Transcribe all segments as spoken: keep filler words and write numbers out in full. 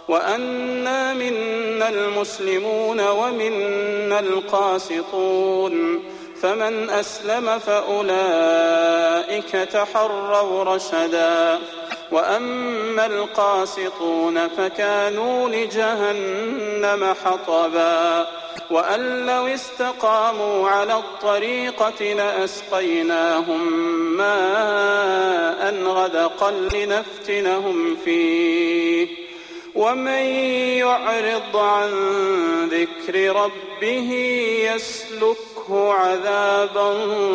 وأنا منا المسلمون ومنا القاسطون فمن أسلم فأولئك تحروا رشدا وأما القاسطون فكانوا لجهنم حطبا وأن لو استقاموا على الطريقة لأسقيناهم ماء غدقا لنفتنهم فيه ومن يعرض عن ذكر ربه يسلكه عذابا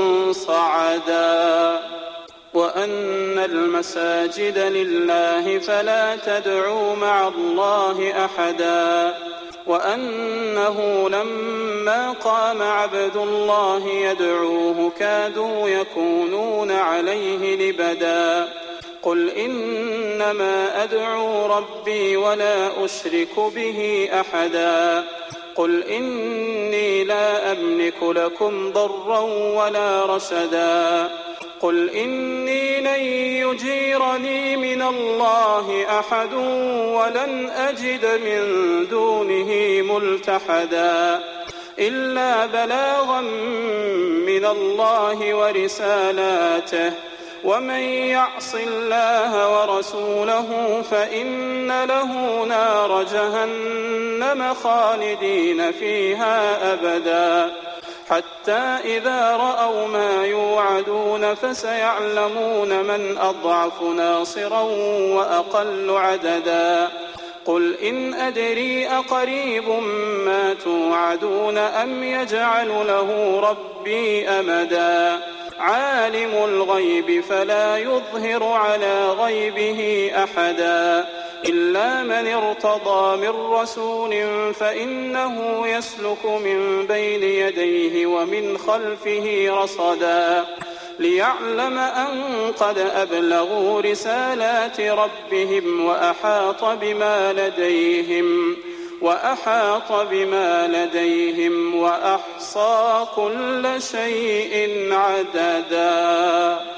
صعدا وأن المساجد لله فلا تدعوا مع الله أحدا وأنه لما قام عبد الله يدعوه كادوا يكونون عليه لبدا قل إنما أدعو ربي ولا أشرك به أحدا قل إني لا أملك لكم ضرا ولا رشدا قل إني لن يجيرني من الله أحد ولن أجد من دونه ملتحدا إلا بلاغا من الله ورسالاته ومن يعص الله ورسوله فإن له نار جهنم خالدين فيها أبدا حتى إذا رأوا ما يوعدون فسيعلمون من أضعف ناصرا وأقل عددا قل إن أدري أقريب ما توعدون أم يجعل له ربي أمدا عالم الغيب فلا يظهر على غيبه أحدا إلا من ارتضى من رسول فإنه يسلك من بين يديه ومن خلفه رصدا ليعلم أن قد أبلغوا رسالات ربهم وأحاط بما لديهم وأحاط بما لديهم وأحصى كل شيء عددا.